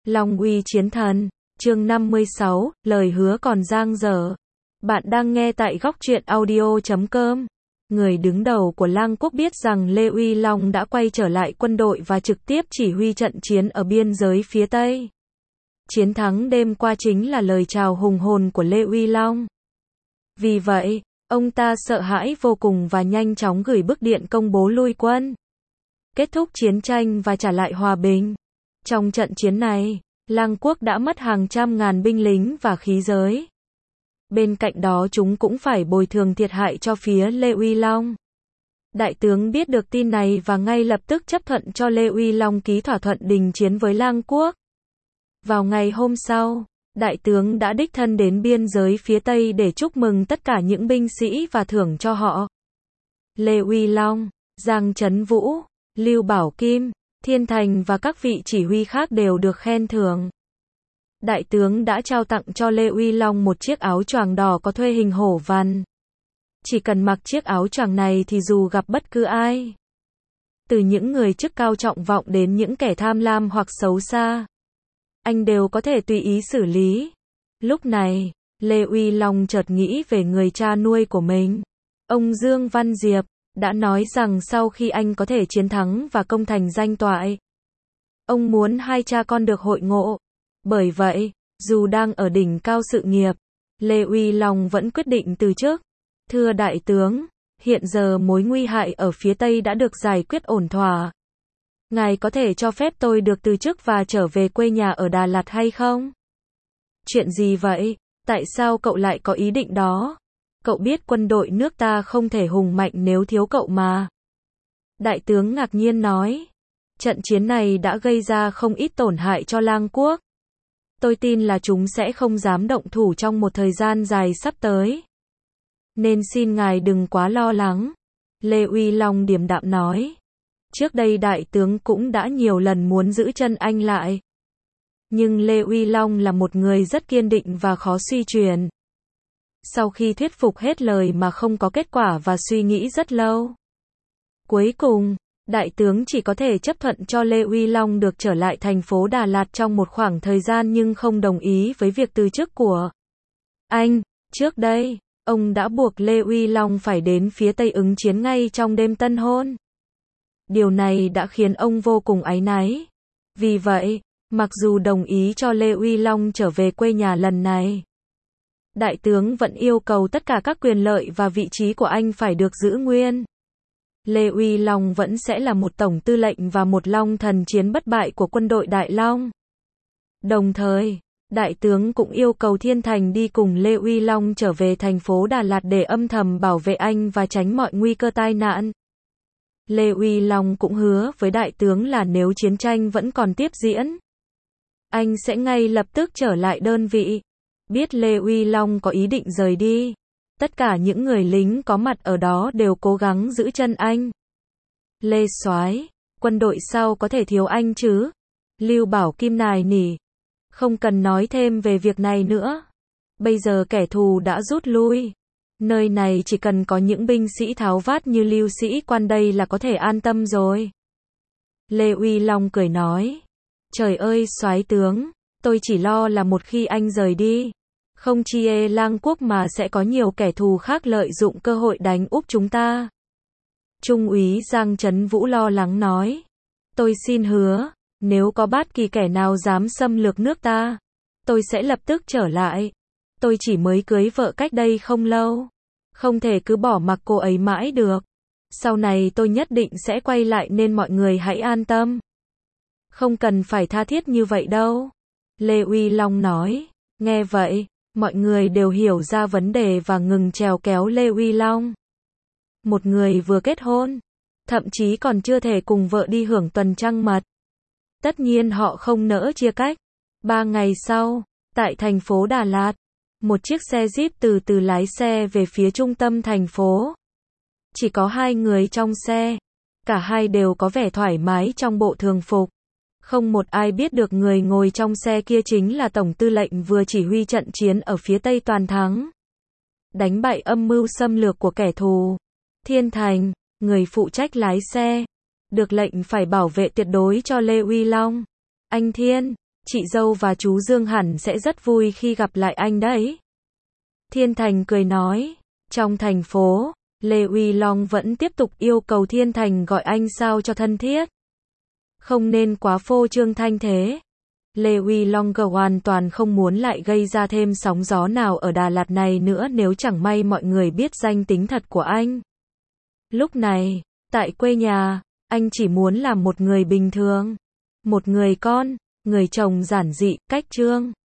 Long uy chiến thần, chương 56, lời hứa còn dang dở. Bạn đang nghe tại góc truyện audio.com. Người đứng đầu của Lang Quốc biết rằng Lê Uy Long đã quay trở lại quân đội và trực tiếp chỉ huy trận chiến ở biên giới phía Tây. Chiến thắng đêm qua chính là lời chào hùng hồn của Lê Uy Long. Vì vậy, ông ta sợ hãi vô cùng và nhanh chóng gửi bức điện công bố lui quân, kết thúc chiến tranh và trả lại hòa bình. Trong trận chiến này, Lang Quốc đã mất hàng trăm ngàn binh lính và khí giới. Bên cạnh đó chúng cũng phải bồi thường thiệt hại cho phía Lê Uy Long. Đại tướng biết được tin này và ngay lập tức chấp thuận cho Lê Uy Long ký thỏa thuận đình chiến với Lang Quốc. Vào ngày hôm sau, đại tướng đã đích thân đến biên giới phía Tây để chúc mừng tất cả những binh sĩ và thưởng cho họ. Lê Uy Long, Giang Trấn Vũ, Lưu Bảo Kim, Thiên Thành và các vị chỉ huy khác đều được khen thưởng. Đại tướng đã trao tặng cho Lê Uy Long một chiếc áo choàng đỏ có thuê hình hổ vằn. Chỉ cần mặc chiếc áo choàng này thì dù gặp bất cứ ai, từ những người chức cao trọng vọng đến những kẻ tham lam hoặc xấu xa, anh đều có thể tùy ý xử lý. Lúc này, Lê Uy Long chợt nghĩ về người cha nuôi của mình. Ông Dương Văn Diệp đã nói rằng sau khi anh có thể chiến thắng và công thành danh toại, ông muốn hai cha con được hội ngộ. Bởi vậy, dù đang ở đỉnh cao sự nghiệp, Lê Uy Long vẫn quyết định từ chức. Thưa đại tướng, hiện giờ mối nguy hại ở phía Tây đã được giải quyết ổn thỏa. Ngài có thể cho phép tôi được từ chức và trở về quê nhà ở Đà Lạt hay không? Chuyện gì vậy? Tại sao cậu lại có ý định đó? Cậu biết quân đội nước ta không thể hùng mạnh nếu thiếu cậu mà. Đại tướng ngạc nhiên nói. Trận chiến này đã gây ra không ít tổn hại cho Lang Quốc. Tôi tin là chúng sẽ không dám động thủ trong một thời gian dài sắp tới. Nên xin ngài đừng quá lo lắng. Lê Uy Long điềm đạm nói. Trước đây đại tướng cũng đã nhiều lần muốn giữ chân anh lại. Nhưng Lê Uy Long là một người rất kiên định và khó suy chuyển. Sau khi thuyết phục hết lời mà không có kết quả và suy nghĩ rất lâu, cuối cùng, đại tướng chỉ có thể chấp thuận cho Lê Uy Long được trở lại thành phố Đà Lạt trong một khoảng thời gian nhưng không đồng ý với việc từ chức của anh. Trước đây, ông đã buộc Lê Uy Long phải đến phía Tây ứng chiến ngay trong đêm tân hôn. Điều này đã khiến ông vô cùng áy náy. Vì vậy, mặc dù đồng ý cho Lê Uy Long trở về quê nhà lần này, đại tướng vẫn yêu cầu tất cả các quyền lợi và vị trí của anh phải được giữ nguyên. Lê Uy Long vẫn sẽ là một tổng tư lệnh và một long thần chiến bất bại của quân đội Đại Long. Đồng thời, đại tướng cũng yêu cầu Thiên Thành đi cùng Lê Uy Long trở về thành phố Đà Lạt để âm thầm bảo vệ anh và tránh mọi nguy cơ tai nạn. Lê Uy Long cũng hứa với đại tướng là nếu chiến tranh vẫn còn tiếp diễn, anh sẽ ngay lập tức trở lại đơn vị. Biết Lê Uy Long có ý định rời đi, tất cả những người lính có mặt ở đó đều cố gắng giữ chân anh. Lê Soái, quân đội sao có thể thiếu anh chứ? Lưu Bảo Kim nài nỉ. Không cần nói thêm về việc này nữa. Bây giờ kẻ thù đã rút lui. Nơi này chỉ cần có những binh sĩ tháo vát như Lưu Sĩ Quan đây là có thể an tâm rồi. Lê Uy Long cười nói. Trời ơi soái tướng, tôi chỉ lo là một khi anh rời đi, không chỉ Lang Quốc mà sẽ có nhiều kẻ thù khác lợi dụng cơ hội đánh úp chúng ta. Trung úy Giang Trấn Vũ lo lắng nói. Tôi xin hứa, nếu có bất kỳ kẻ nào dám xâm lược nước ta, tôi sẽ lập tức trở lại. Tôi chỉ mới cưới vợ cách đây không lâu, không thể cứ bỏ mặc cô ấy mãi được. Sau này tôi nhất định sẽ quay lại nên mọi người hãy an tâm. Không cần phải tha thiết như vậy đâu. Lê Uy Long nói. Nghe vậy, mọi người đều hiểu ra vấn đề và ngừng chèo kéo Lê Uy Long. Một người vừa kết hôn, thậm chí còn chưa thể cùng vợ đi hưởng tuần trăng mật. Tất nhiên họ không nỡ chia cách. 3 ngày sau, tại thành phố Đà Lạt, một chiếc xe Jeep từ từ lái xe về phía trung tâm thành phố. Chỉ có 2 người trong xe. Cả hai đều có vẻ thoải mái trong bộ thường phục. Không một ai biết được người ngồi trong xe kia chính là tổng tư lệnh vừa chỉ huy trận chiến ở phía Tây toàn thắng, đánh bại âm mưu xâm lược của kẻ thù. Thiên Thành, người phụ trách lái xe, được lệnh phải bảo vệ tuyệt đối cho Lê Uy Long. Anh Thiên, Chị dâu và chú Dương hẳn sẽ rất vui khi gặp lại anh đấy. Thiên Thành cười nói. Trong thành phố, Lê Uy Long vẫn tiếp tục yêu cầu Thiên Thành gọi anh sao cho thân thiết. Không nên quá phô trương thanh thế. Lê Uy Long hoàn toàn không muốn lại gây ra thêm sóng gió nào ở Đà Lạt này nữa nếu chẳng may mọi người biết danh tính thật của anh. Lúc này, tại quê nhà, anh chỉ muốn làm một người bình thường. Một người con, người chồng giản dị, cách trương.